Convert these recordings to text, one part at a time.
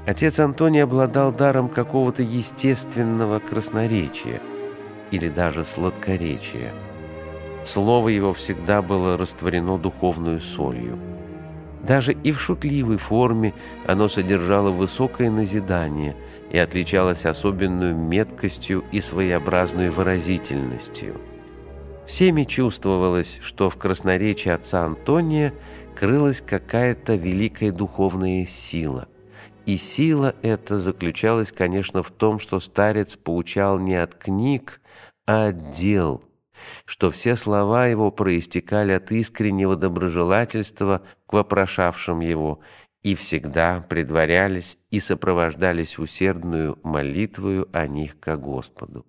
Отец Антоний обладал даром какого-то естественного красноречия или даже сладкоречия. Слово его всегда было растворено духовную солью. Даже и в шутливой форме оно содержало высокое назидание и отличалось особенную меткостью и своеобразной выразительностью. Всеми чувствовалось, что в красноречии отца Антония крылась какая-то великая духовная сила. И сила эта заключалась, конечно, в том, что старец поучал не от книг, а от дел, что все слова его проистекали от искреннего доброжелательства к вопрошавшим его и всегда предварялись и сопровождались усердную молитвою о них ко Господу.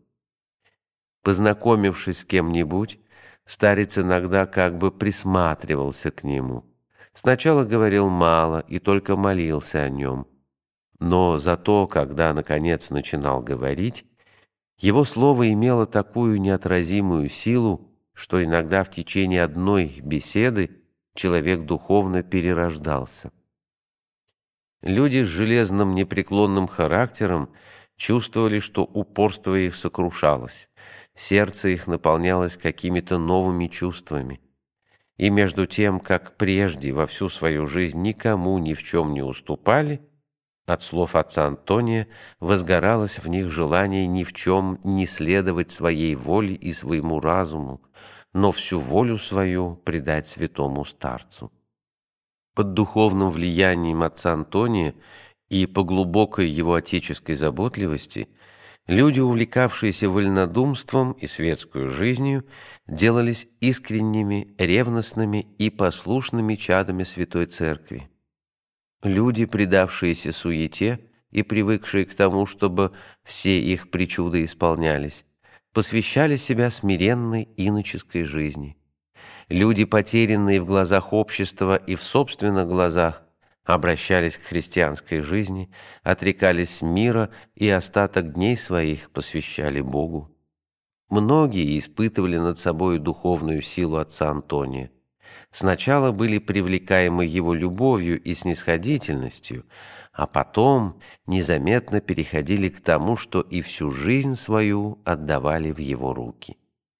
Познакомившись с кем-нибудь, старец иногда как бы присматривался к нему. Сначала говорил мало и только молился о нем. Но зато, когда, наконец, начинал говорить, его слово имело такую неотразимую силу, что иногда в течение одной беседы человек духовно перерождался. Люди с железным непреклонным характером чувствовали, что упорство их сокрушалось, сердце их наполнялось какими-то новыми чувствами. И между тем, как прежде во всю свою жизнь никому ни в чем не уступали, от слов отца Антония возгоралось в них желание ни в чем не следовать своей воле и своему разуму, но всю волю свою предать святому старцу. Под духовным влиянием отца Антония и по глубокой его отеческой заботливости люди, увлекавшиеся вольнодумством и светскую жизнью, делались искренними, ревностными и послушными чадами Святой Церкви. Люди, предавшиеся суете и привыкшие к тому, чтобы все их причуды исполнялись, посвящали себя смиренной иноческой жизни. Люди, потерянные в глазах общества и в собственных глазах, обращались к христианской жизни, отрекались мира и остаток дней своих посвящали Богу. Многие испытывали над собой духовную силу отца Антония. Сначала были привлекаемы его любовью и снисходительностью, а потом незаметно переходили к тому, что и всю жизнь свою отдавали в его руки.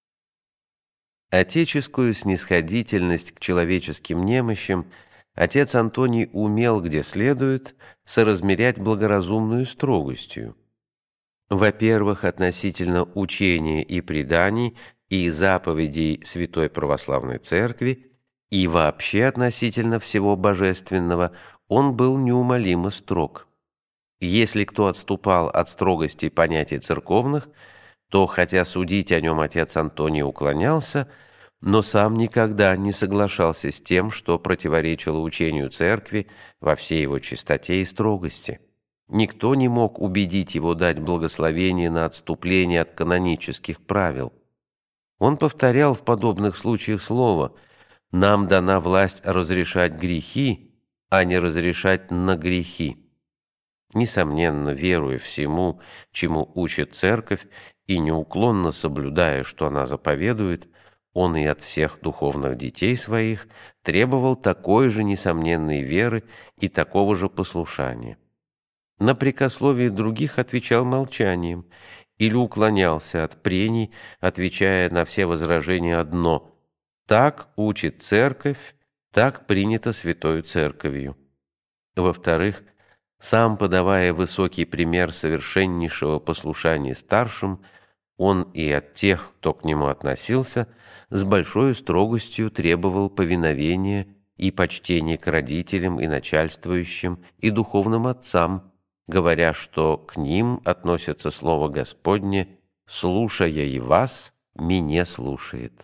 Отеческую снисходительность к человеческим немощам отец Антоний умел, где следует, соразмерять благоразумную строгостью. Во-первых, относительно учения и преданий и заповедей Святой Православной Церкви, и вообще относительно всего божественного он был неумолимо строг. Если кто отступал от строгости понятий церковных, то, хотя судить о нем отец Антоний уклонялся, но сам никогда не соглашался с тем, что противоречило учению Церкви во всей его чистоте и строгости. Никто не мог убедить его дать благословение на отступление от канонических правил. Он повторял в подобных случаях слово: «Нам дана власть разрешать грехи, а не разрешать на грехи». Несомненно, веруя всему, чему учит Церковь, и неуклонно соблюдая, что она заповедует, он и от всех духовных детей своих требовал такой же несомненной веры и такого же послушания. На прекословие других отвечал молчанием или уклонялся от прений, отвечая на все возражения одно: «Так учит Церковь, так принято Святою Церковью». Во-вторых, сам подавая высокий пример совершеннейшего послушания старшим, он и от тех, кто к нему относился, с большой строгостью требовал повиновения и почтения к родителям и начальствующим и духовным отцам, говоря, что к ним относится слово Господне: «Слушая и вас, меня слушает».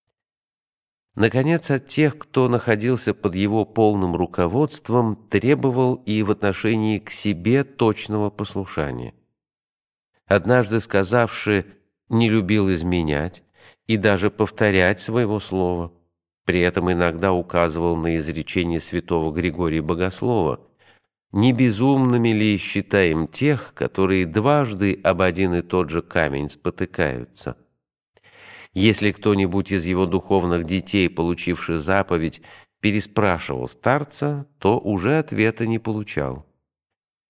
Наконец, от тех, кто находился под его полным руководством, требовал и в отношении к себе точного послушания. Однажды сказавши «не любил изменять» и даже повторять своего слова, при этом иногда указывал на изречение святого Григория Богослова: «Не безумными ли считаем тех, которые дважды об один и тот же камень спотыкаются?» Если кто-нибудь из его духовных детей, получивший заповедь, переспрашивал старца, то уже ответа не получал.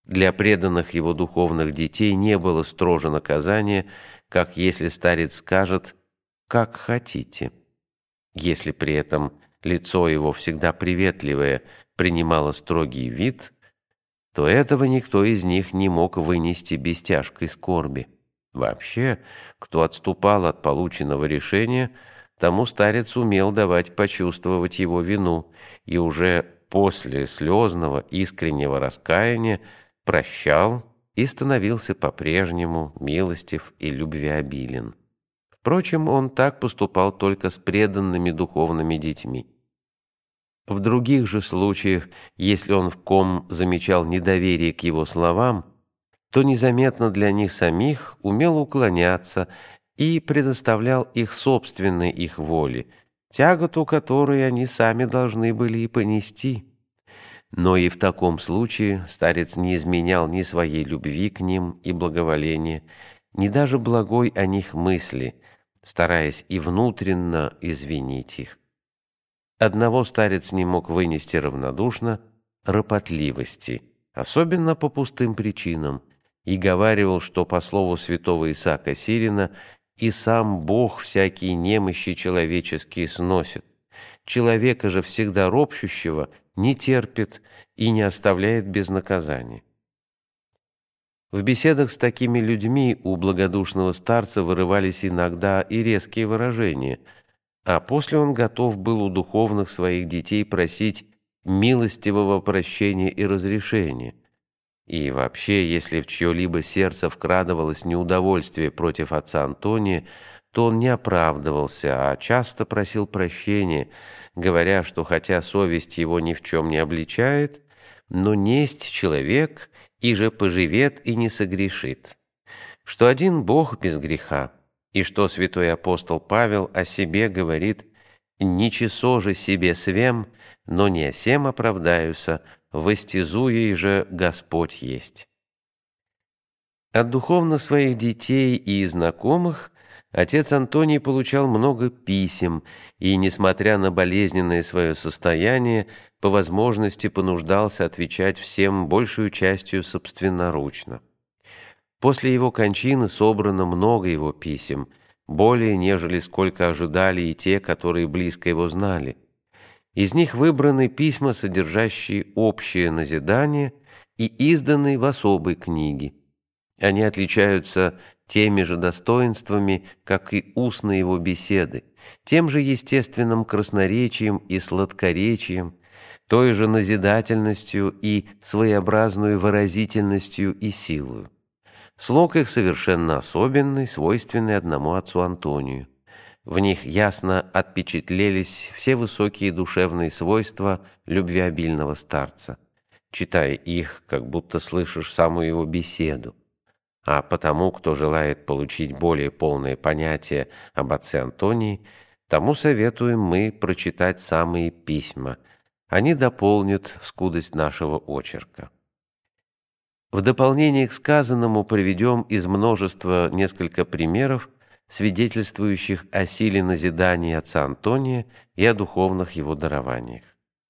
Для преданных его духовных детей не было строже наказания, как если старец скажет «как хотите». Если при этом лицо его, всегда приветливое, принимало строгий вид, то этого никто из них не мог вынести без тяжкой скорби. Вообще, кто отступал от полученного решения, тому старец умел давать почувствовать его вину, и уже после слезного искреннего раскаяния прощал и становился по-прежнему милостив и любвеобилен. Впрочем, он так поступал только с преданными духовными детьми. В других же случаях, если он в ком замечал недоверие к его словам, то незаметно для них самих умел уклоняться и предоставлял их собственной их воле, тяготу которой они сами должны были и понести. Но и в таком случае старец не изменял ни своей любви к ним и благоволения, ни даже благой о них мысли, стараясь и внутренно извинить их. Одного старец не мог вынести равнодушно — ропотливости, особенно по пустым причинам, и говаривал, что, по слову святого Исаака Сирина, и сам Бог всякие немощи человеческие сносит. Человека же всегда ропщущего не терпит и не оставляет без наказания. В беседах с такими людьми у благодушного старца вырывались иногда и резкие выражения, а после он готов был у духовных своих детей просить милостивого прощения и разрешения. И вообще, если в чье-либо сердце вкрадывалось неудовольствие против отца Антония, то он не оправдывался, а часто просил прощения, говоря, что хотя совесть его ни в чем не обличает, но несть человек и же поживет и не согрешит, что один Бог без греха, и что святой апостол Павел о себе говорит «Ничесо же себе свем, но не о сем оправдаюся, востязуя же Господь есть». От духовно своих детей и знакомых отец Антоний получал много писем и, несмотря на болезненное свое состояние, по возможности понуждался отвечать всем большую частью собственноручно. После его кончины собрано много его писем, более, нежели сколько ожидали и те, которые близко его знали. Из них выбраны письма, содержащие общее назидание и изданные в особой книге. Они отличаются теми же достоинствами, как и устные его беседы, тем же естественным красноречием и сладкоречием, той же назидательностью и своеобразной выразительностью и силою. Слог их совершенно особенный, свойственный одному отцу Антонию. В них ясно отпечатлелись все высокие душевные свойства любвеобильного старца. Читая их, как будто слышишь саму его беседу. А потому, кто желает получить более полное понятие об отце Антонии, тому советуем мы прочитать самые письма. Они дополнят скудость нашего очерка. В дополнение к сказанному приведем из множества несколько примеров, свидетельствующих о силе назидания отца Антония и о духовных его дарованиях.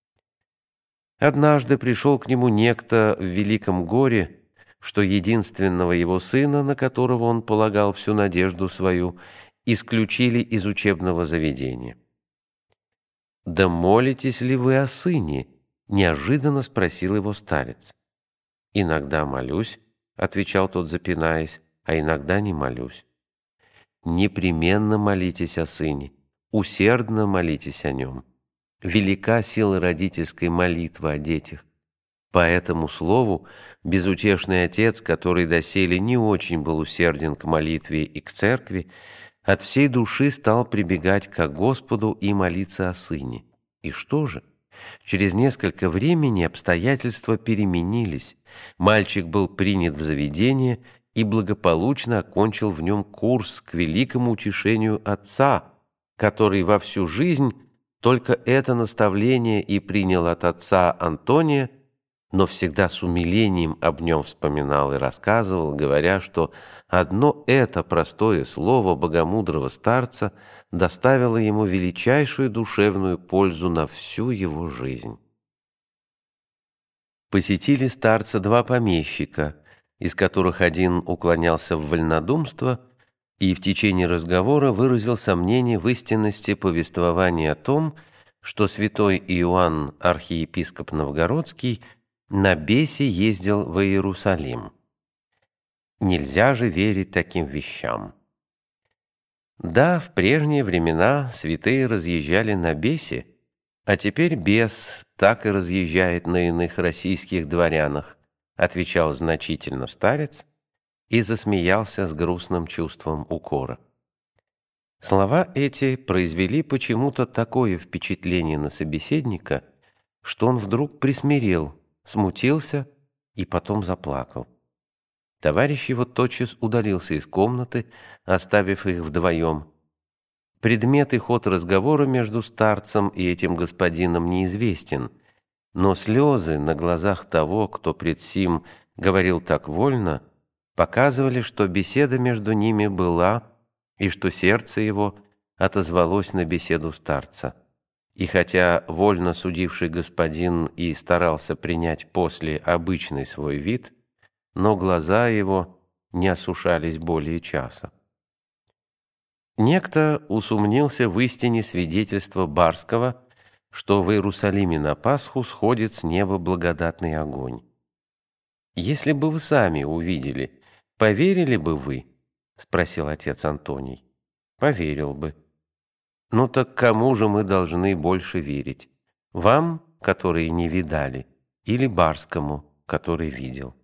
Однажды пришел к нему некто в великом горе, что единственного его сына, на которого он полагал всю надежду свою, исключили из учебного заведения. «Да молитесь ли вы о сыне?» — неожиданно спросил его старец. «Иногда молюсь», — отвечал тот, запинаясь, «а иногда не молюсь». «Непременно молитесь о сыне, усердно молитесь о нем. Велика сила родительской молитвы о детях. По этому слову безутешный отец, который доселе не очень был усерден к молитве и к церкви, от всей души стал прибегать к Господу и молиться о сыне. И что же? Через несколько времени обстоятельства переменились. Мальчик был принят в заведение и благополучно окончил в нем курс к великому утешению отца, который во всю жизнь только это наставление и принял от отца Антония, но всегда с умилением об нем вспоминал и рассказывал, говоря, что одно это простое слово богомудрого старца доставило ему величайшую душевную пользу на всю его жизнь. посетили старца два помещика, из которых один уклонялся в вольнодумство и в течение разговора выразил сомнение в истинности повествования о том, что святой Иоанн, архиепископ Новгородский, на бесе ездил в Иерусалим. Нельзя же верить таким вещам. Да, в прежние времена святые разъезжали на бесе, а теперь бес так и разъезжает на иных российских дворянах, отвечал значительно старец и засмеялся с грустным чувством укора. Слова эти произвели почему-то такое впечатление на собеседника, что он вдруг присмирел, смутился и потом заплакал. Товарищ его тотчас удалился из комнаты, оставив их вдвоем. Предмет и ход разговора между старцем и этим господином неизвестен, но слезы на глазах того, кто пред сим говорил так вольно, показывали, что беседа между ними была и что сердце его отозвалось на беседу старца. И хотя вольно судивший господин и старался принять после обычный свой вид, но глаза его не осушались более часа. Некто усомнился в истине свидетельства Барского, что в Иерусалиме на Пасху сходит с неба благодатный огонь. «Если бы вы сами увидели, поверили бы вы?» — спросил отец Антоний. «Поверил бы». «Ну так кому же мы должны больше верить? Вам, которые не видали, или Барскому, который видел?»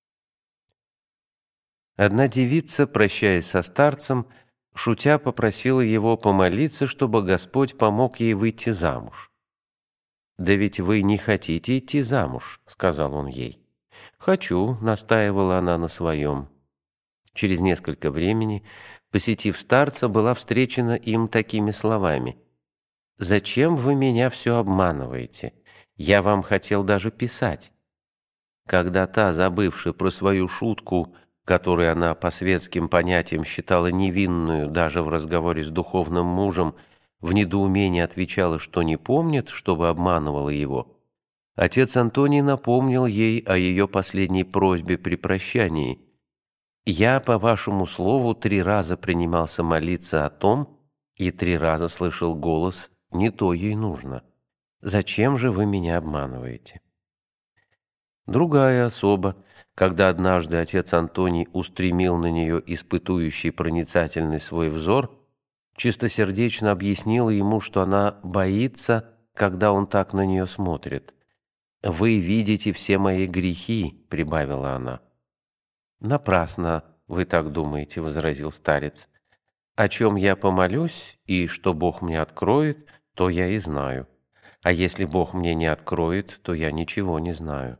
Одна девица, прощаясь со старцем, шутя попросила его помолиться, чтобы Господь помог ей выйти замуж. «Да ведь вы не хотите идти замуж», — сказал он ей. «Хочу», — настаивала она на своем. Через несколько времени, посетив старца, была встречена им такими словами: «Зачем вы меня все обманываете? Я вам хотел даже писать». Когда та, забывшая про свою шутку, которую она по светским понятиям считала невинную даже в разговоре с духовным мужем, в недоумении отвечала, что не помнит, чтобы обманывала его, отец Антоний напомнил ей о ее последней просьбе при прощании. «Я, по вашему слову, 3 раза принимался молиться о том, и 3 раза слышал голос, не то ей нужно. Зачем же вы меня обманываете?» Другая особа, когда однажды отец Антоний устремил на нее испытующий проницательный свой взор, чистосердечно объяснила ему, что она боится, когда он так на нее смотрит. «Вы видите все мои грехи», — прибавила она. «Напрасно вы так думаете», — возразил старец. «О чем я помолюсь, и что Бог мне откроет, то я и знаю. А если Бог мне не откроет, то я ничего не знаю».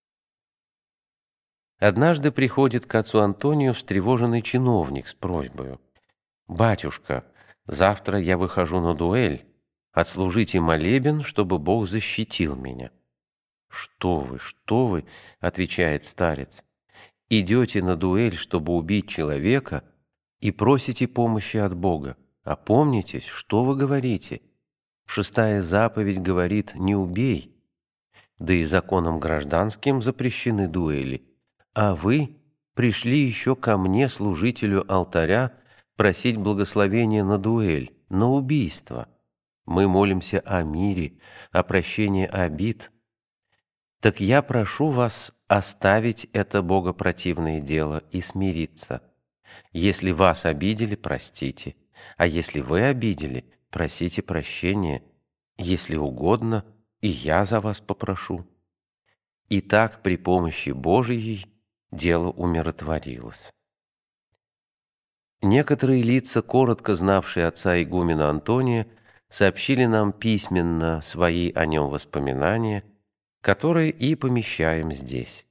Однажды приходит к отцу Антонию встревоженный чиновник с просьбой: «Батюшка, завтра я выхожу на дуэль. Отслужите молебен, чтобы Бог защитил меня». Что вы», — отвечает старец. «Идете на дуэль, чтобы убить человека, и просите помощи от Бога. Опомнитесь, что вы говорите? 6-я заповедь говорит: не убей. Да и законом гражданским запрещены дуэли. А вы пришли еще ко мне, служителю алтаря, просить благословения на дуэль, на убийство. Мы молимся о мире, о прощении обид. Так я прошу вас оставить это богопротивное дело и смириться. Если вас обидели, простите, а если вы обидели, просите прощения. Если угодно, и я за вас попрошу». И так при помощи Божией дело умиротворилось. Некоторые лица, коротко знавшие отца игумена Антония, сообщили нам письменно свои о нем воспоминания, которые и помещаем здесь.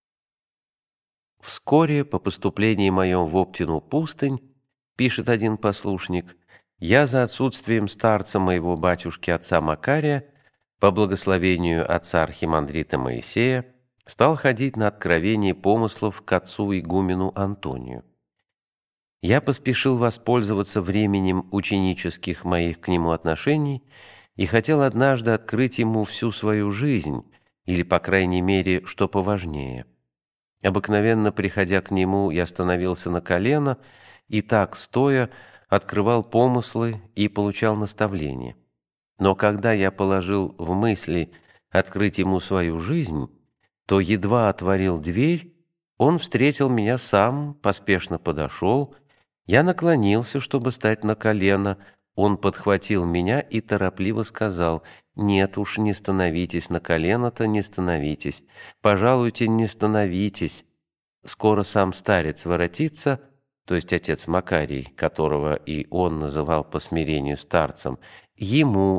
«Вскоре по поступлении моем в Оптину пустынь, — пишет один послушник, — я за отсутствием старца моего батюшки отца Макария, по благословению отца архимандрита Моисея, стал ходить на откровение помыслов к отцу игумену Антонию. Я поспешил воспользоваться временем ученических моих к нему отношений и хотел однажды открыть ему всю свою жизнь, или, по крайней мере, что поважнее. Обыкновенно, приходя к нему, я становился на колено и так, стоя, открывал помыслы и получал наставления. Но когда я положил в мысли открыть ему свою жизнь, то едва отворил дверь, он встретил меня сам, поспешно подошел. Я наклонился, чтобы стать на колено. Он подхватил меня и торопливо сказал: «Нет уж, не становитесь на колено-то, не становитесь. Пожалуйте, не становитесь. Скоро сам старец воротится», то есть отец Макарий, которого и он называл по смирению старцем, ему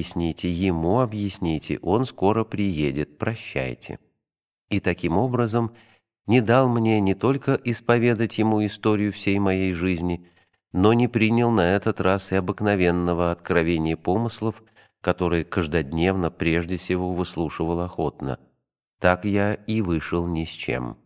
объясните, он скоро приедет, прощайте». И таким образом не дал мне не только исповедать ему историю всей моей жизни, но не принял на этот раз и обыкновенного откровения помыслов, которые каждодневно прежде всего выслушивал охотно. Так я и вышел ни с чем.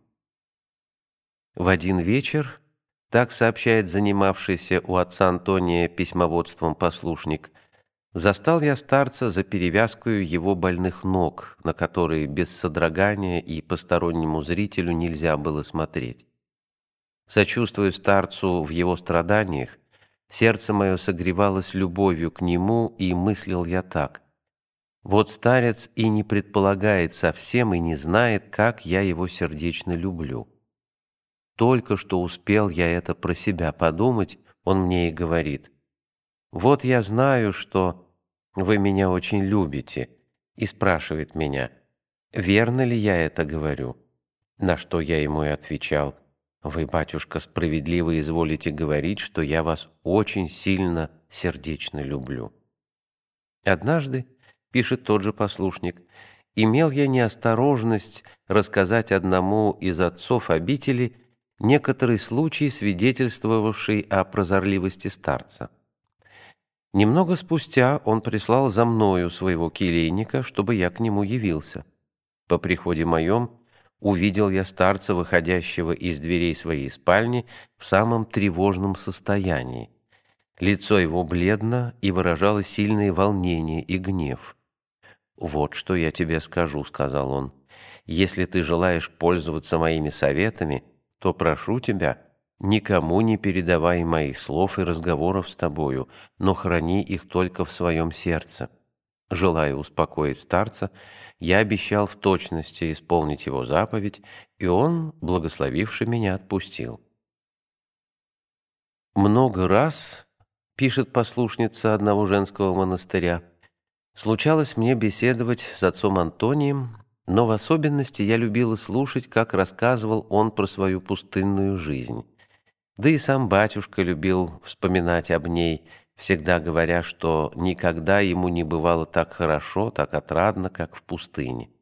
В один вечер, так сообщает занимавшийся у отца Антония письмоводством послушник, застал я старца за перевязкою его больных ног, на которые без содрогания и постороннему зрителю нельзя было смотреть. Сочувствуя старцу в его страданиях, сердце мое согревалось любовью к нему, и мыслил я так: вот старец и не предполагает совсем и не знает, как я его сердечно люблю. Только что успел я это про себя подумать, он мне и говорит: «Вот я знаю, что вы меня очень любите», и спрашивает меня, верно ли я это говорю. На что я ему и отвечал: «Вы, батюшка, справедливо изволите говорить, что я вас очень сильно сердечно люблю». Однажды, пишет тот же послушник, имел я неосторожность рассказать одному из отцов обители некоторый случай, свидетельствовавший о прозорливости старца. Немного спустя он прислал за мною своего келейника, чтобы я к нему явился. По приходе моем увидел я старца, выходящего из дверей своей спальни в самом тревожном состоянии. Лицо его бледно и выражало сильное волнение и гнев. «Вот что я тебе скажу», — сказал он. «Если ты желаешь пользоваться моими советами, то прошу тебя, никому не передавай моих слов и разговоров с тобою, но храни их только в своем сердце». Желая успокоить старца, я обещал в точности исполнить его заповедь, и он, благословивши меня, отпустил. Много раз, пишет послушница одного женского монастыря, случалось мне беседовать с отцом Антонием, но в особенности я любила слушать, как рассказывал он про свою пустынную жизнь. Да и сам батюшка любил вспоминать об ней, всегда говоря, что никогда ему не бывало так хорошо, так отрадно, как в пустыне.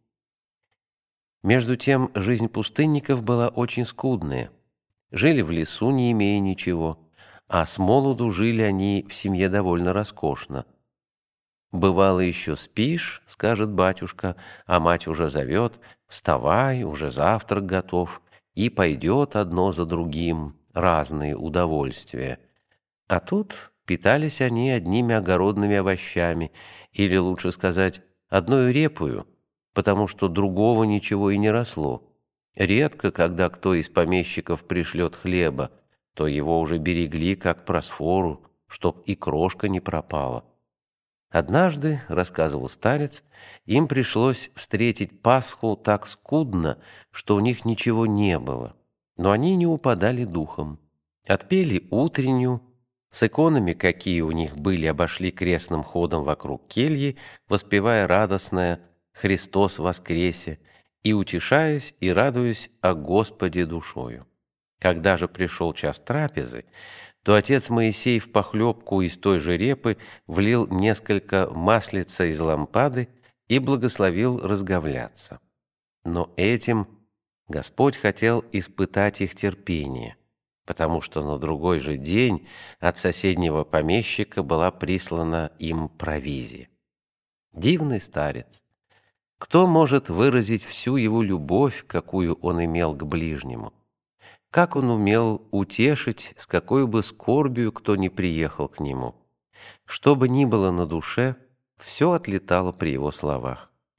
Между тем, жизнь пустынников была очень скудная. Жили в лесу, не имея ничего, а с молоду жили они в семье довольно роскошно. «Бывало, еще спишь, — скажет батюшка, — а мать уже зовет: вставай, уже завтрак готов», и пойдет одно за другим, разные удовольствия. А тут питались они одними огородными овощами, или, лучше сказать, одною репою, потому что другого ничего и не росло. Редко, когда кто из помещиков пришлет хлеба, то его уже берегли как просфору, чтоб и крошка не пропала. Однажды, рассказывал старец, им пришлось встретить Пасху так скудно, что у них ничего не было, но они не упадали духом. Отпели утреннюю, с иконами, какие у них были, обошли крестным ходом вокруг кельи, воспевая радостное «Христос воскресе», и утешаясь и радуясь о Господе душою. Когда же пришел час трапезы, то отец Моисей в похлебку из той же репы влил несколько маслица из лампады и благословил разговляться. Но этим Господь хотел испытать их терпение, потому что на другой же день от соседнего помещика была прислана им провизия. Дивный старец! Кто может выразить всю его любовь, какую он имел к ближнему? Как он умел утешить, с какой бы скорбью кто ни приехал к нему. Что бы ни было на душе, все отлетало при его словах.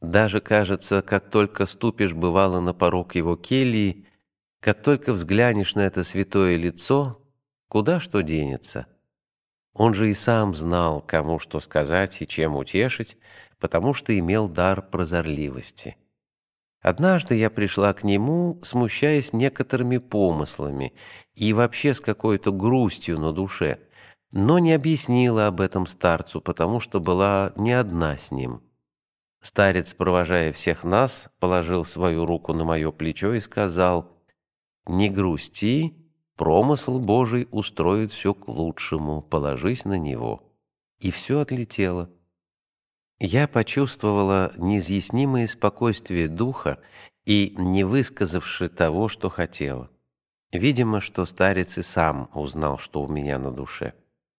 Даже, кажется, как только ступишь, бывало, на порог его кельи, как только взглянешь на это святое лицо, куда что денется. Он же и сам знал, кому что сказать и чем утешить, потому что имел дар прозорливости. Однажды я пришла к нему, смущаясь некоторыми помыслами и вообще с какой-то грустью на душе, но не объяснила об этом старцу, потому что была не одна с ним. Старец, провожая всех нас, положил свою руку на мое плечо и сказал: «Не грусти, промысл Божий устроит все к лучшему, положись на него». И все отлетело. Я почувствовала неизъяснимое спокойствие духа и не высказавши того, что хотела. Видимо, что старец и сам узнал, что у меня на душе.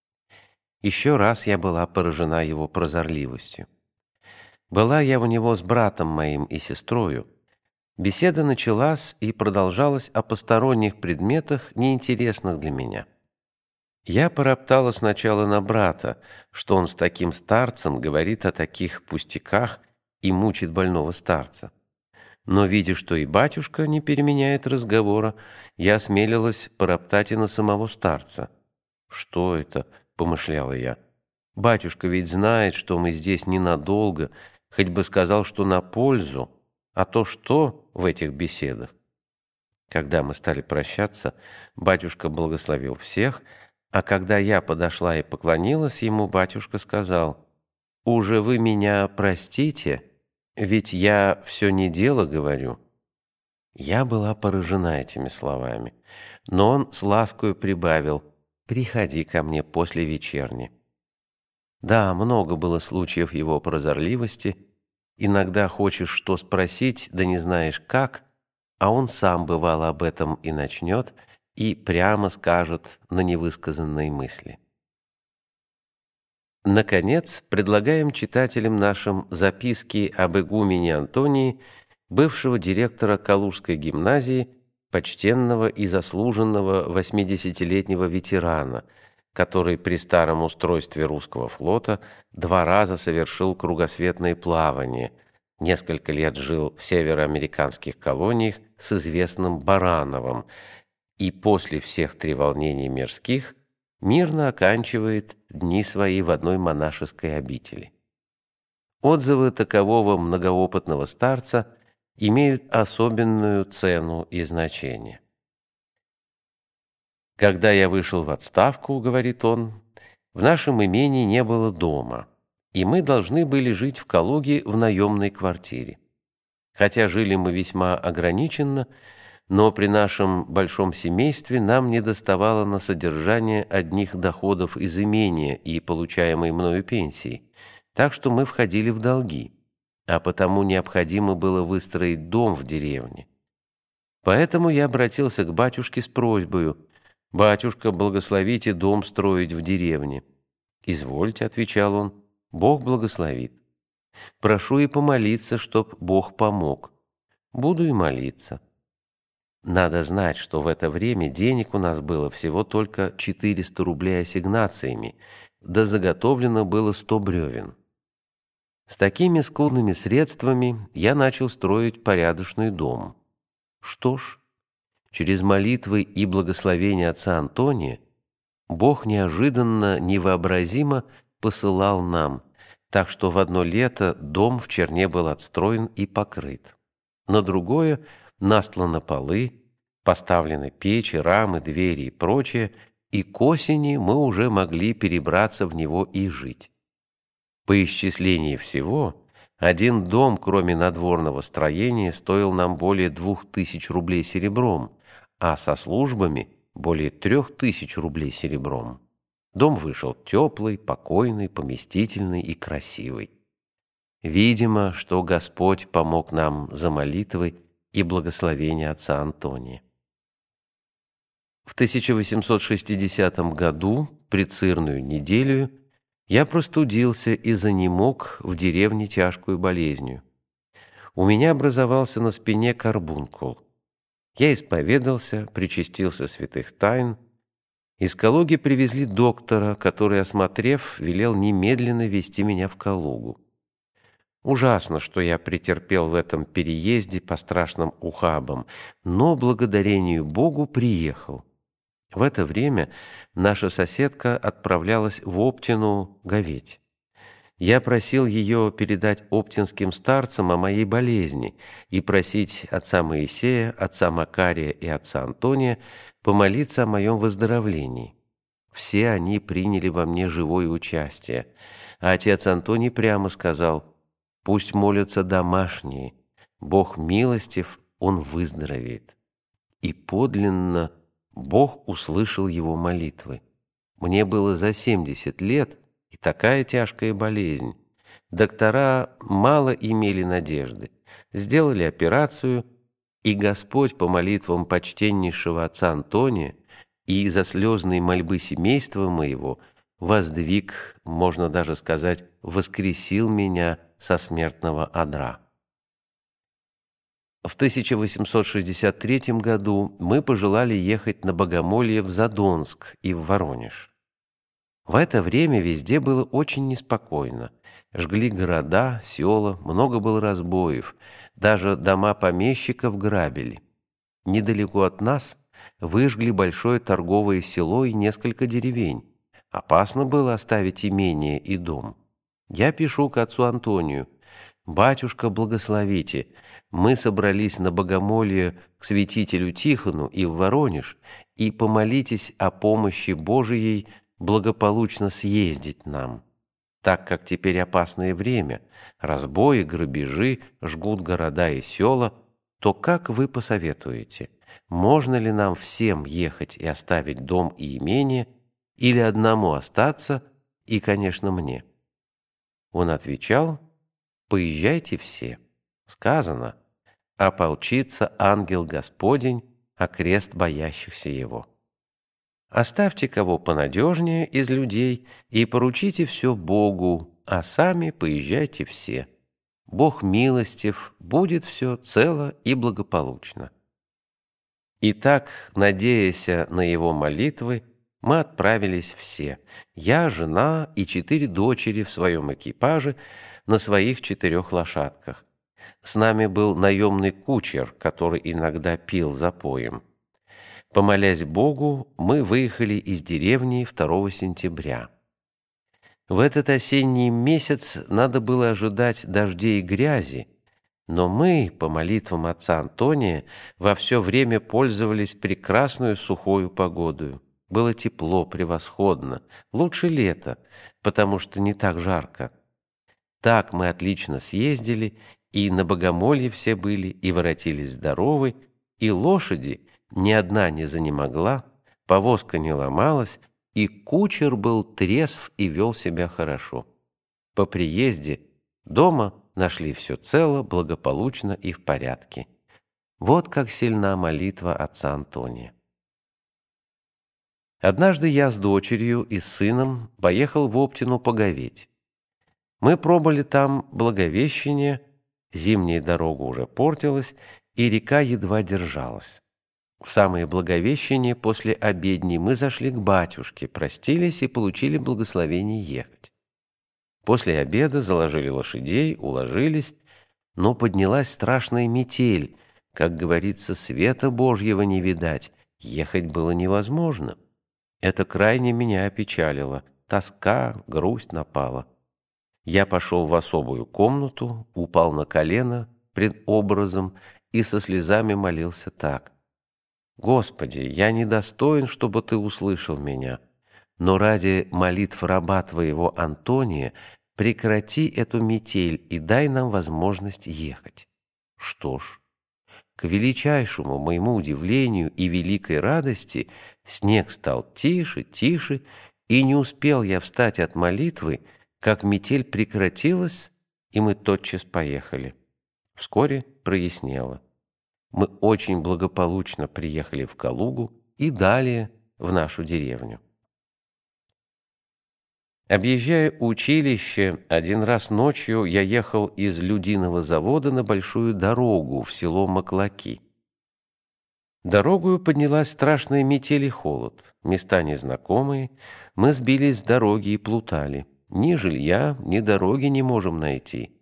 Еще раз я была поражена его прозорливостью. Была я у него с братом моим и сестрою. Беседа началась и продолжалась о посторонних предметах, неинтересных для меня. Я пороптала сначала на брата, что он с таким старцем говорит о таких пустяках и мучит больного старца. Но, видя, что и батюшка не переменяет разговора, я осмелилась пороптать и на самого старца. «Что это?» — помышляла я. «Батюшка ведь знает, что мы здесь ненадолго, хоть бы сказал, что на пользу, а то что в этих беседах?» Когда мы стали прощаться, батюшка благословил всех, а когда я подошла и поклонилась ему, батюшка сказал: «Уже вы меня простите, ведь я все не дело говорю». Я была поражена этими словами, но он с ласкою прибавил: «Приходи ко мне после вечерни». Да, много было случаев его прозорливости. Иногда хочешь что спросить, да не знаешь как, а он сам, бывало, об этом и начнет, и прямо скажет на невысказанные мысли. Наконец, предлагаем читателям нашим записки об игумене Антонии, бывшего директора Калужской гимназии, почтенного и заслуженного 80-летнего ветерана, который при старом устройстве русского флота 2 раза совершил кругосветное плавание, несколько лет жил в североамериканских колониях с известным Барановым и после всех треволнений мирских мирно оканчивает дни свои в одной монашеской обители. Отзывы такового многоопытного старца имеют особенную цену и значение. «Когда я вышел в отставку, — говорит он, — в нашем имении не было дома, и мы должны были жить в Калуге в наемной квартире. Хотя жили мы весьма ограниченно, но при нашем большом семействе нам недоставало на содержание одних доходов из имения и получаемой мною пенсии, так что мы входили в долги, а потому необходимо было выстроить дом в деревне. Поэтому я обратился к батюшке с просьбою: «Батюшка, благословите дом строить в деревне». «Извольте, — отвечал он, — Бог благословит. Прошу и помолиться, чтоб Бог помог. Буду и молиться». Надо знать, что в это время денег у нас было всего только 400 рублей ассигнациями, да заготовлено было 100 бревен. С такими скудными средствами я начал строить порядочный дом. Что ж, через молитвы и благословение отца Антония Бог неожиданно, невообразимо посылал нам, так что в одно лето дом в Черне был отстроен и покрыт. На другое настланы полы, поставлены печи, рамы, двери и прочее, и к осени мы уже могли перебраться в него и жить. По исчислении всего, один дом, кроме надворного строения, стоил нам более 2000 рублей серебром, а со службами более 3000 рублей серебром. Дом вышел теплый, покойный, поместительный и красивый. Видимо, что Господь помог нам за молитвой и благословение отца Антония. В 1860 году, предцирную неделю, я простудился и занемог в деревне тяжкую болезнью. У меня образовался на спине карбункул. Я исповедался, причастился святых тайн. Из Калуги привезли доктора, который, осмотрев, велел немедленно везти меня в Калугу. Ужасно, что я претерпел в этом переезде по страшным ухабам, но благодарению Богу приехал. В это время наша соседка отправлялась в Оптину говеть. Я просил ее передать оптинским старцам о моей болезни и просить отца Моисея, отца Макария и отца Антония помолиться о моем выздоровлении. Все они приняли во мне живое участие, а отец Антоний прямо сказал: «Пусть молятся домашние, Бог милостив, он выздоровеет». И подлинно Бог услышал его молитвы. Мне было за 70 лет, и такая тяжкая болезнь. Доктора мало имели надежды. Сделали операцию, и Господь по молитвам почтеннейшего отца Антония и за слезные мольбы семейства моего воздвиг, можно даже сказать, воскресил меня со смертного одра. В 1863 году мы пожелали ехать на богомолье в Задонск и в Воронеж. В это время везде было очень неспокойно. Жгли города, села, много было разбоев, даже дома помещиков грабили. Недалеко от нас выжгли большое торговое село и несколько деревень. Опасно было оставить имение и дом. Я пишу к отцу Антонию: «Батюшка, благословите, мы собрались на богомолье к святителю Тихону и в Воронеж, и помолитесь о помощи Божией благополучно съездить нам, так как теперь опасное время, разбои, грабежи жгут города и села, то как вы посоветуете, можно ли нам всем ехать и оставить дом и имение, или одному остаться и, конечно, мне?» Он отвечал: «Поезжайте все. Сказано: ополчится ангел Господень, а крест боящихся его. Оставьте кого понадежнее из людей и поручите все Богу, а сами поезжайте все. Бог милостив, будет все цело и благополучно». Итак, надеясь на его молитвы, мы отправились все, я, жена и 4 дочери в своем экипаже на своих 4 лошадках. С нами был наемный кучер, который иногда пил запоем. Помолясь Богу, мы выехали из деревни 2 сентября. В этот осенний месяц надо было ожидать дождей и грязи, но мы, по молитвам отца Антония, во все время пользовались прекрасную сухою погодою. Было тепло, превосходно, лучше лета, потому что не так жарко. Так мы отлично съездили, и на богомолье все были, и воротились здоровы, и лошади ни одна не занемогла, повозка не ломалась, и кучер был трезв и вел себя хорошо. По приезде дома нашли все цело, благополучно и в порядке. Вот как сильна молитва отца Антония. Однажды я с дочерью и с сыном поехал в Оптину поговеть. Мы пробыли там Благовещение, зимняя дорога уже портилась, и река едва держалась. В самое Благовещение после обедни мы зашли к батюшке, простились и получили благословение ехать. После обеда заложили лошадей, уложились, но поднялась страшная метель, как говорится, света Божьего не видать, ехать было невозможно. Это крайне меня опечалило, тоска, грусть напала. Я пошел в особую комнату, упал на колено пред образом и со слезами молился так: «Господи, я недостоин, чтобы Ты услышал меня, но ради молитв раба Твоего Антония прекрати эту метель и дай нам возможность ехать». Что ж, к величайшему моему удивлению и великой радости снег стал тише, тише, и не успел я встать от молитвы, как метель прекратилась, и мы тотчас поехали. Вскоре прояснело. Мы очень благополучно приехали в Калугу и далее в нашу деревню. Объезжая училище, один раз ночью я ехал из Людиного завода на большую дорогу в село Маклаки. Дорогою поднялась страшная метель и холод. Места незнакомые, мы сбились с дороги и плутали. Ни жилья, ни дороги не можем найти.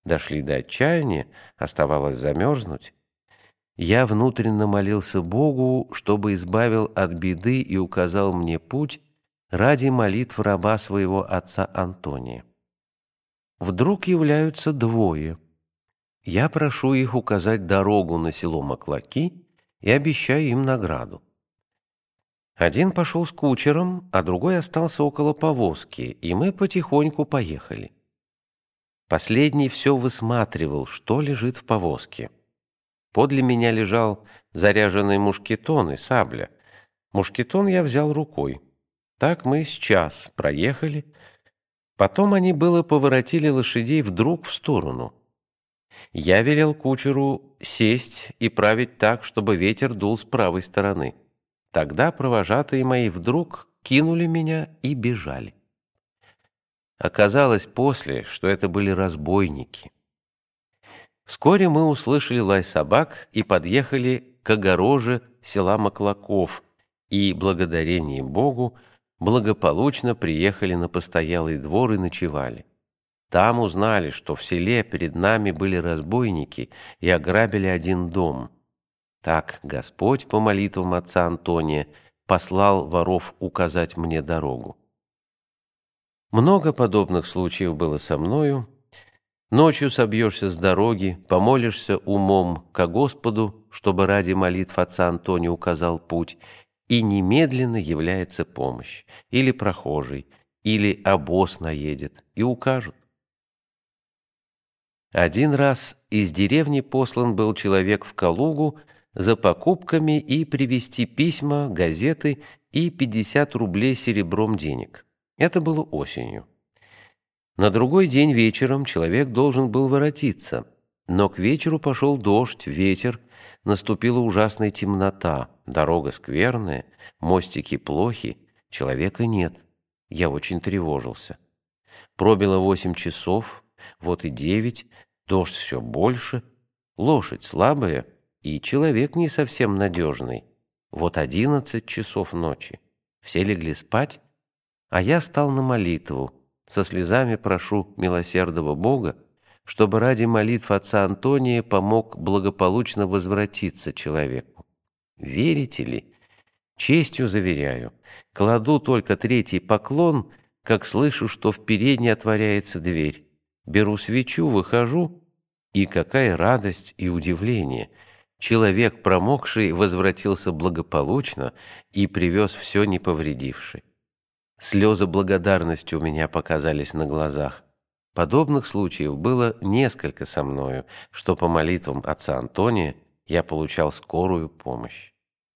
дошли до отчаяния, оставалось замерзнуть, я внутренно молился Богу, чтобы избавил от беды и указал мне путь ради молитв раба своего отца Антония. Вдруг являются двое. Я прошу их указать дорогу на село Маклаки и обещаю им награду. Один пошел с кучером, а другой остался около повозки, и мы потихоньку поехали. Последний все высматривал, что лежит в повозке. Подле меня лежал заряженный мушкетон и сабля. Мушкетон я взял рукой. Так мы с час проехали. Потом они было поворотили лошадей вдруг в сторону. Я велел кучеру сесть и править так, чтобы ветер дул с правой стороны. Тогда провожатые мои вдруг кинули меня и бежали. Оказалось после, что это были разбойники. Вскоре мы услышали лай собак и подъехали к огороже села Маклаков и, благодарение Богу, благополучно приехали на постоялый двор и ночевали. Там узнали, что в селе перед нами были разбойники и ограбили один дом. Так Господь по молитвам отца Антония послал воров указать мне дорогу. Много подобных случаев было со мною. Ночью собьешься с дороги, помолишься умом ко Господу, чтобы ради молитв отца Антония указал путь, и немедленно является помощь, или прохожий, или обоз наедет, и укажут. Один раз из деревни послан был человек в Калугу за покупками и привезти письма, газеты и 50 рублей серебром денег. Это было осенью. На другой день вечером человек должен был воротиться, но к вечеру пошел дождь, ветер, наступила ужасная темнота, дорога скверная, мостики плохи, человека нет. Я очень тревожился. Пробило 8 часов, вот и 9, дождь все больше, лошадь слабая и человек не совсем надежный. Вот 11 часов ночи. Все легли спать, а я стал на молитву. Со слезами прошу милосердного Бога, чтобы ради молитв отца Антония помог благополучно возвратиться человеку. Верите ли? Честью заверяю, кладу только 3-й поклон, как слышу, что в передней отворяется дверь. Беру свечу, выхожу, и какая радость и удивление! Человек, промокший, возвратился благополучно и привез все не повредивший. Слезы благодарности у меня показались на глазах. Подобных случаев было несколько со мною, что по молитвам отца Антония я получал скорую помощь.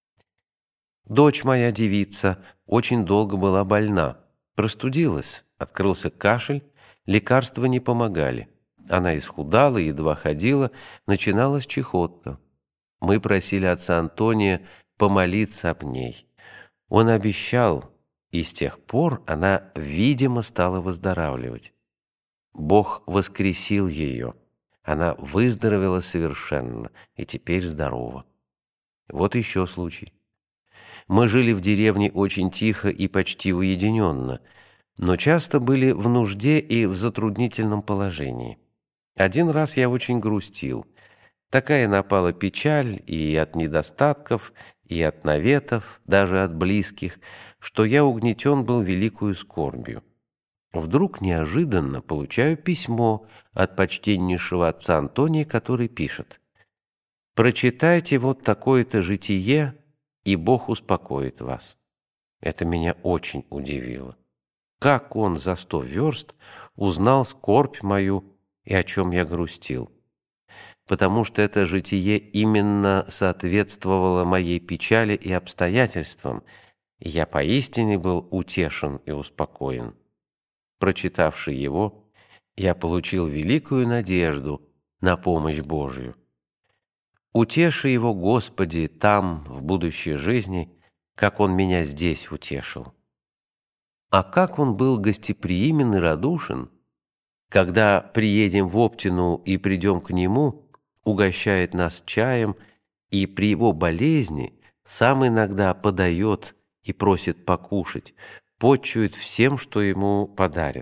Дочь моя девица очень долго была больна, простудилась, открылся кашель, лекарства не помогали. Она исхудала, едва ходила, начиналась чехотка. Мы просили отца Антония помолиться об ней. Он обещал, и с тех пор она, видимо, стала выздоравливать. Бог воскресил ее. Она выздоровела совершенно и теперь здорова. Вот еще случай. Мы жили в деревне очень тихо и почти уединенно, но часто были в нужде и в затруднительном положении. Один раз я очень грустил. Такая напала печаль и от недостатков, и от наветов, даже от близких, что я угнетен был великою скорбью. Вдруг неожиданно получаю письмо от почтеннейшего отца Антония, который пишет: «Прочитайте вот такое-то житие, и Бог успокоит вас». Это меня очень удивило. Как он за 100 верст узнал скорбь мою и о чем я грустил? Потому что это житие именно соответствовало моей печали и обстоятельствам, и я поистине был утешен и успокоен. Прочитавши его, я получил великую надежду на помощь Божию. Утеши его, Господи, там, в будущей жизни, как он меня здесь утешил. А как он был гостеприимен и радушен, когда приедем в Оптину и придем к нему, угощает нас чаем, и при его болезни сам иногда подает и просит покушать, почует всем, что ему подарят.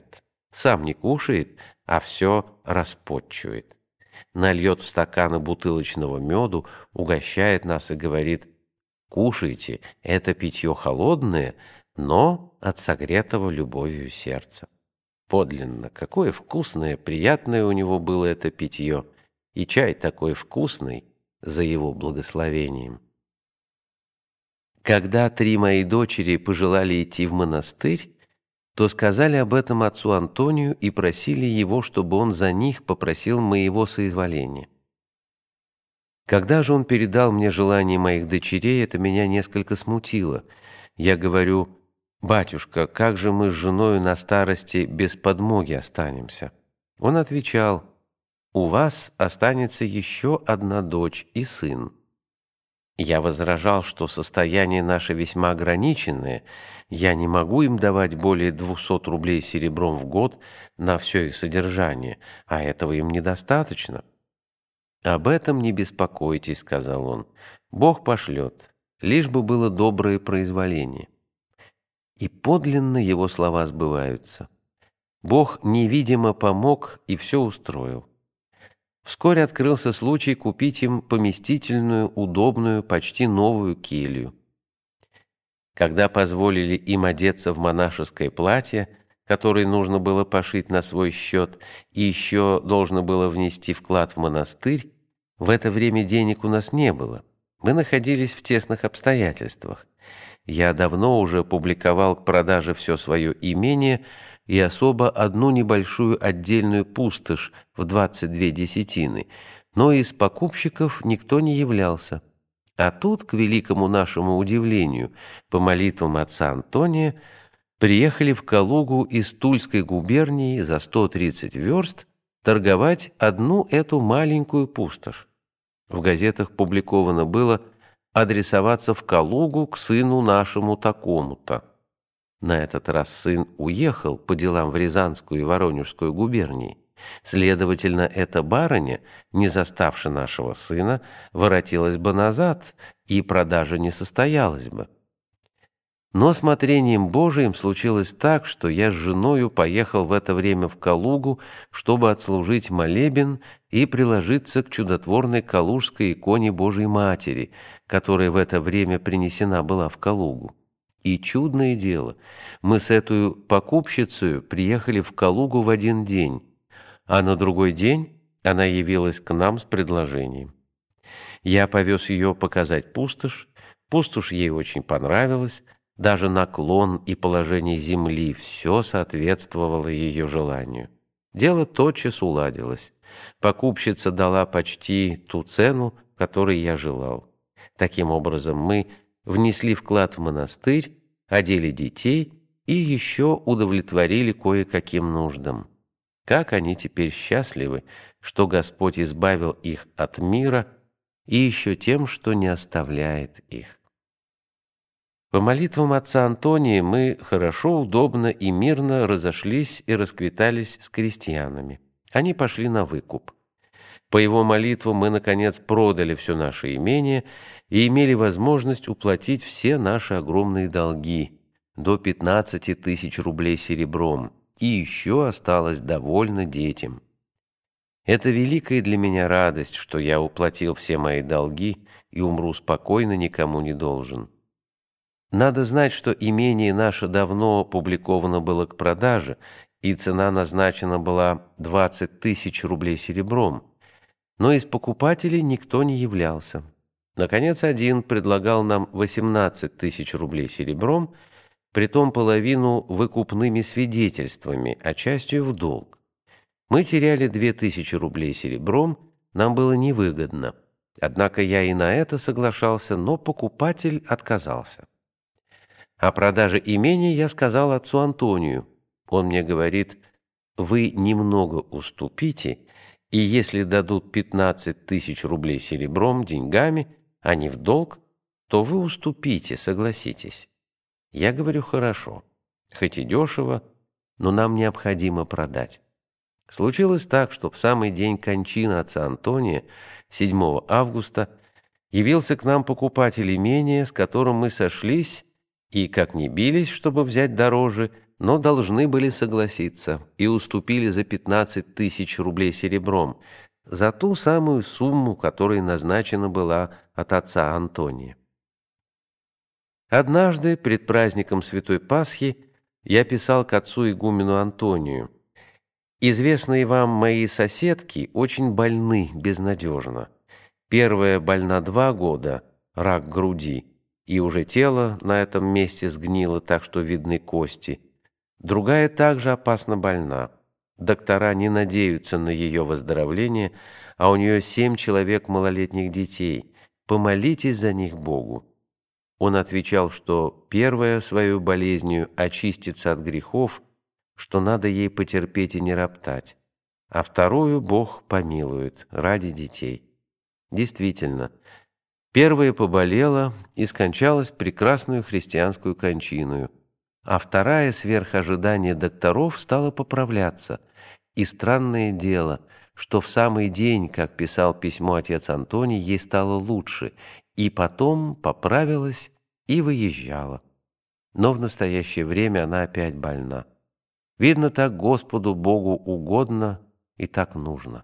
Сам не кушает, а все распотчует. Нальет в стаканы бутылочного меду, угощает нас и говорит: «Кушайте, это питье холодное, но от согретого любовью сердца». Подлинно, какое вкусное, приятное у него было это питье, и чай такой вкусный за его благословением. Когда 3 мои дочери пожелали идти в монастырь, то сказали об этом отцу Антонию и просили его, чтобы он за них попросил моего соизволения. Когда же он передал мне желание моих дочерей, это меня несколько смутило. Я говорю: «Батюшка, как же мы с женою на старости без подмоги останемся?» Он отвечал: «У вас останется еще одна дочь и сын». Я возражал, что состояние наше весьма ограниченное, я не могу им давать более 200 рублей серебром в год на все их содержание, а этого им недостаточно. «Об этом не беспокойтесь», — сказал он, — «Бог пошлет, лишь бы было доброе произволение». И подлинно его слова сбываются. Бог невидимо помог и все устроил. Вскоре открылся случай купить им поместительную, удобную, почти новую келью. Когда позволили им одеться в монашеское платье, которое нужно было пошить на свой счет, и еще должно было внести вклад в монастырь, в это время денег у нас не было. Мы находились в тесных обстоятельствах. Я давно уже публиковал к продаже все свое имение и особо одну небольшую отдельную пустошь в 22 десятины, но из покупщиков никто не являлся. А тут, к великому нашему удивлению, по молитвам отца Антония, приехали в Калугу из Тульской губернии за 130 верст торговать одну эту маленькую пустошь. В газетах публиковано было адресоваться в Калугу к сыну нашему такому-то. На этот раз сын уехал по делам в Рязанскую и Воронежскую губернии. Следовательно, эта барыня, не заставши нашего сына, воротилась бы назад, и продажа не состоялась бы. Но смотрением Божиим случилось так, что я с женою поехал в это время в Калугу, чтобы отслужить молебен и приложиться к чудотворной калужской иконе Божией Матери, которая в это время принесена была в Калугу. И чудное дело, мы с этой покупщицей приехали в Калугу в один день, а на другой день она явилась к нам с предложением. Я повез ее показать пустошь, пустошь ей очень понравилась, даже наклон и положение земли все соответствовало ее желанию. Дело тотчас уладилось. Покупщица дала почти ту цену, которой я желал. Таким образом, мы внесли вклад в монастырь, одели детей и еще удовлетворили кое-каким нуждам. Как они теперь счастливы, что Господь избавил их от мира и еще тем, что не оставляет их. По молитвам отца Антония мы хорошо, удобно и мирно разошлись и расквитались с крестьянами. Они пошли на выкуп. По его молитвам мы, наконец, продали все наше имение и имели возможность уплатить все наши огромные долги до 15 тысяч рублей серебром, и еще осталось довольно детям. Это великая для меня радость, что я уплатил все мои долги и умру спокойно, никому не должен. Надо знать, что имение наше давно опубликовано было к продаже, и цена назначена была 20 тысяч рублей серебром, но из покупателей никто не являлся. Наконец, один предлагал нам 18 тысяч рублей серебром, притом половину выкупными свидетельствами, а частью в долг. Мы теряли 2000 рублей серебром, нам было невыгодно. Однако я и на это соглашался, но покупатель отказался. О продаже имения я сказал отцу Антонию. Он мне говорит: «Вы немного уступите, и если дадут 15 тысяч рублей серебром деньгами, а не в долг, то вы уступите, согласитесь». Я говорю: «Хорошо, хоть и дешево, но нам необходимо продать». Случилось так, что в самый день кончины отца Антония, 7 августа, явился к нам покупатель имения, с которым мы сошлись, и, как ни бились, чтобы взять дороже, но должны были согласиться и уступили за 15 тысяч рублей серебром, за ту самую сумму, которая назначена была от отца Антония. Однажды, пред праздником Святой Пасхи, я писал к отцу игумену Антонию: «Известные вам мои соседки очень больны безнадежно. Первая больна 2 года, рак груди, и уже тело на этом месте сгнило, так что видны кости. Другая также опасно больна. Доктора не надеются на ее выздоровление, а у нее 7 человек малолетних детей. Помолитесь за них Богу». Он отвечал, что первая свою болезнью очистится от грехов, что надо ей потерпеть и не роптать, а вторую Бог помилует ради детей. Действительно, первая поболела и скончалась прекрасную христианскую кончиною, а вторая, сверх ожидания докторов, стала поправляться. И странное дело, что в самый день, как писал письмо отец Антоний, ей стало лучше, и потом поправилась и выезжала. Но в настоящее время она опять больна. Видно, так Господу Богу угодно и так нужно.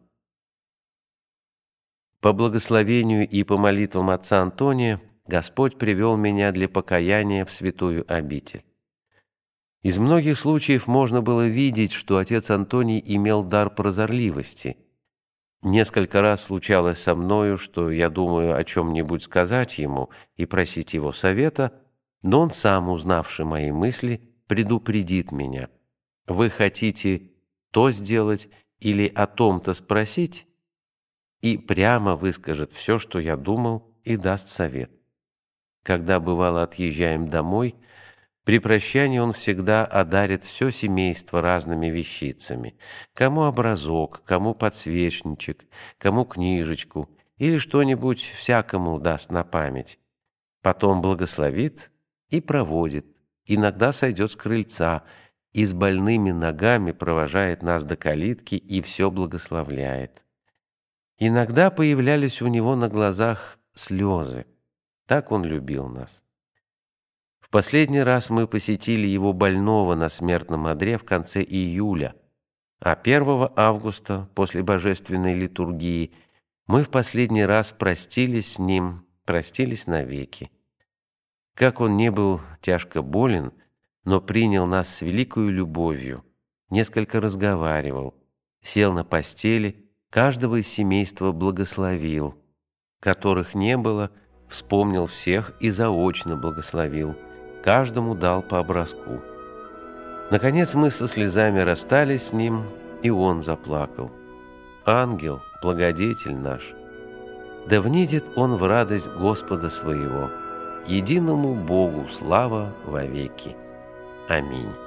По благословению и по молитвам отца Антония Господь привел меня для покаяния в святую обитель. Из многих случаев можно было видеть, что отец Антоний имел дар прозорливости. Несколько раз случалось со мною, что я думаю о чем-нибудь сказать ему и просить его совета, но он сам, узнавший мои мысли, предупредит меня: «Вы хотите то сделать или о том-то спросить?» и прямо выскажет все, что я думал, и даст совет. Когда, бывало, отъезжаем домой, при прощании он всегда одарит все семейство разными вещицами. Кому образок, кому подсвечничек, кому книжечку или что-нибудь всякому даст на память. Потом благословит и проводит, иногда сойдет с крыльца и с больными ногами провожает нас до калитки и все благословляет. Иногда появлялись у него на глазах слезы. Так он любил нас. В последний раз мы посетили его больного на смертном одре в конце июля, а 1 августа, после божественной литургии, мы в последний раз простились с ним, простились навеки. Как он не был тяжко болен, но принял нас с великою любовью, несколько разговаривал, сел на постели, каждого из семейства благословил, которых не было, вспомнил всех и заочно благословил, каждому дал по образку. Наконец мы со слезами расстались с ним, и он заплакал. Ангел, благодетель наш, да внидит он в радость Господа своего, единому Богу слава вовеки. Аминь.